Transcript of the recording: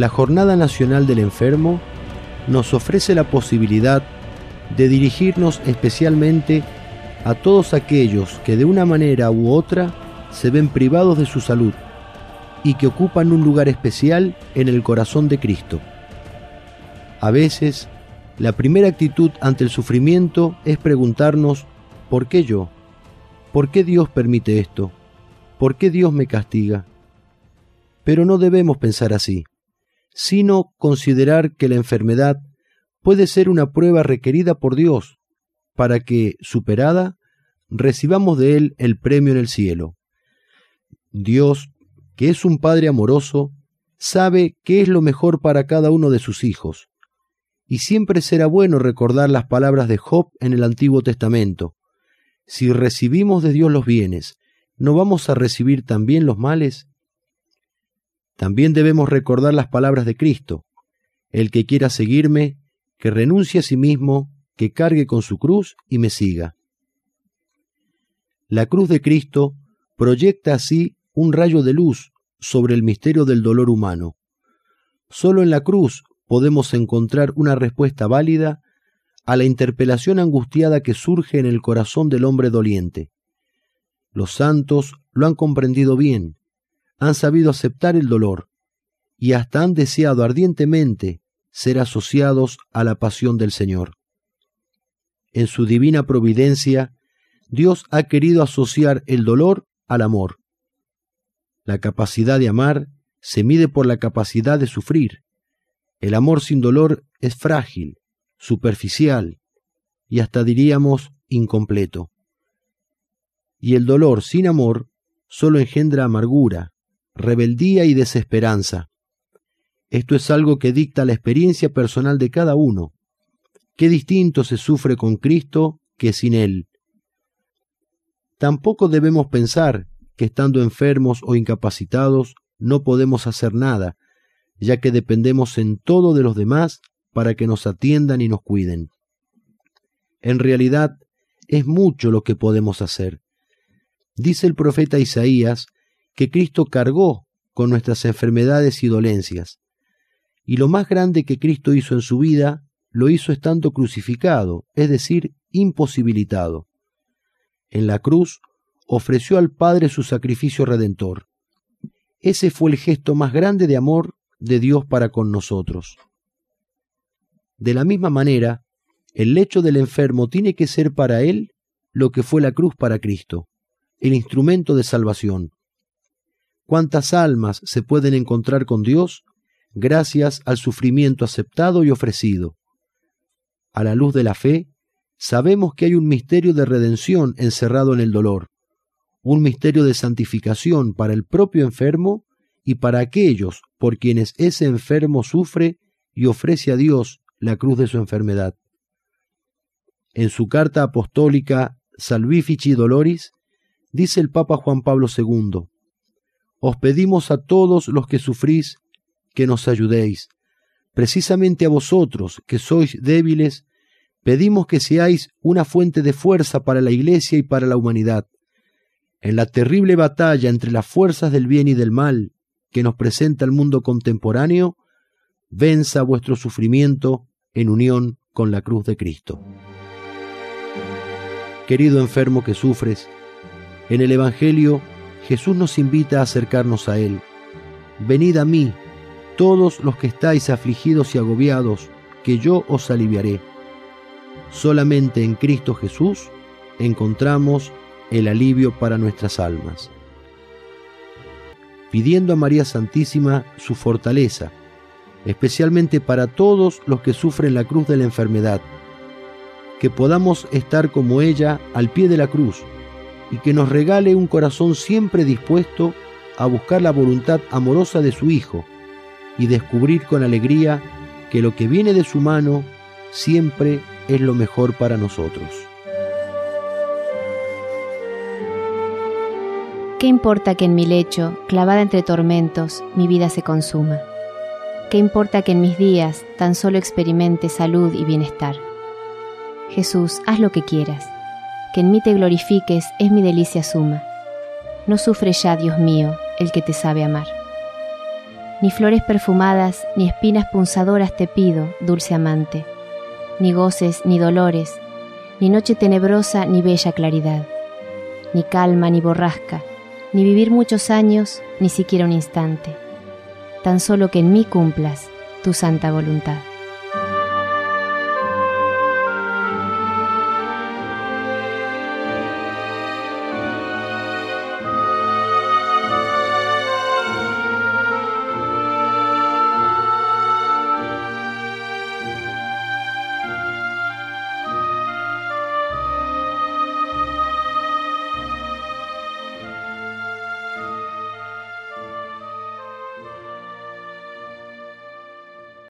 la Jornada Nacional del Enfermo nos ofrece la posibilidad de dirigirnos especialmente a todos aquellos que de una manera u otra se ven privados de su salud y que ocupan un lugar especial en el corazón de Cristo. A veces, la primera actitud ante el sufrimiento es preguntarnos: ¿por qué yo? ¿Por qué Dios permite esto? ¿Por qué Dios me castiga? Pero no debemos pensar así, sino considerar que la enfermedad puede ser una prueba requerida por Dios para que, superada, recibamos de Él el premio en el cielo. Dios, que es un Padre amoroso, sabe qué es lo mejor para cada uno de sus hijos, y siempre será bueno recordar las palabras de Job en el Antiguo Testamento: si recibimos de Dios los bienes, ¿no vamos a recibir también los males? También debemos recordar las palabras de Cristo: el que quiera seguirme, que renuncie a sí mismo, que cargue con su cruz y me siga. La cruz de Cristo proyecta así un rayo de luz sobre el misterio del dolor humano. Solo en la cruz podemos encontrar una respuesta válida a la interpelación angustiada que surge en el corazón del hombre doliente. Los santos lo han comprendido bien, han sabido aceptar el dolor y hasta han deseado ardientemente ser asociados a la pasión del Señor. En su divina providencia, Dios ha querido asociar el dolor al amor. La capacidad de amar se mide por la capacidad de sufrir. El amor sin dolor es frágil, superficial y hasta diríamos incompleto. Y el dolor sin amor solo engendra amargura, rebeldía y desesperanza. Esto es algo que dicta la experiencia personal de cada uno. Qué distinto se sufre con Cristo que sin Él. Tampoco debemos pensar que estando enfermos o incapacitados no podemos hacer nada, ya que dependemos en todo de los demás para que nos atiendan y nos cuiden. En realidad, es mucho lo que podemos hacer. Dice el profeta Isaías que Cristo cargó con nuestras enfermedades y dolencias, y lo más grande que Cristo hizo en su vida, lo hizo estando crucificado, es decir, imposibilitado. En la cruz ofreció al Padre su sacrificio redentor. Ese fue el gesto más grande de amor de Dios para con nosotros. De la misma manera, el lecho del enfermo tiene que ser para él lo que fue la cruz para Cristo, el instrumento de salvación. ¿Cuántas almas se pueden encontrar con Dios gracias al sufrimiento aceptado y ofrecido? A la luz de la fe, sabemos que hay un misterio de redención encerrado en el dolor, un misterio de santificación para el propio enfermo y para aquellos por quienes ese enfermo sufre y ofrece a Dios la cruz de su enfermedad. En su carta apostólica Salvifici Doloris, dice el Papa Juan Pablo II: os pedimos a todos los que sufrís que nos ayudéis. Precisamente a vosotros, que sois débiles, pedimos que seáis una fuente de fuerza para la Iglesia y para la humanidad. En la terrible batalla entre las fuerzas del bien y del mal que nos presenta el mundo contemporáneo, venza vuestro sufrimiento en unión con la cruz de Cristo. Querido enfermo que sufres, en el Evangelio Jesús nos invita a acercarnos a Él. Venid a mí, todos los que estáis afligidos y agobiados, que yo os aliviaré. Solamente en Cristo Jesús encontramos el alivio para nuestras almas. Pidiendo a María Santísima su fortaleza, especialmente para todos los que sufren la cruz de la enfermedad, que podamos estar como ella al pie de la cruz y que nos regale un corazón siempre dispuesto a buscar la voluntad amorosa de su Hijo y descubrir con alegría que lo que viene de su mano siempre es lo mejor para nosotros. ¿Qué importa que en mi lecho, clavada entre tormentos, mi vida se consuma? ¿Qué importa que en mis días tan solo experimente salud y bienestar? Jesús, haz lo que quieras, que en mí te glorifiques es mi delicia suma. No sufre ya, Dios mío, el que te sabe amar. Ni flores perfumadas, ni espinas punzadoras te pido, dulce amante, ni goces, ni dolores, ni noche tenebrosa, ni bella claridad, ni calma, ni borrasca, ni vivir muchos años, ni siquiera un instante, tan solo que en mí cumplas tu santa voluntad.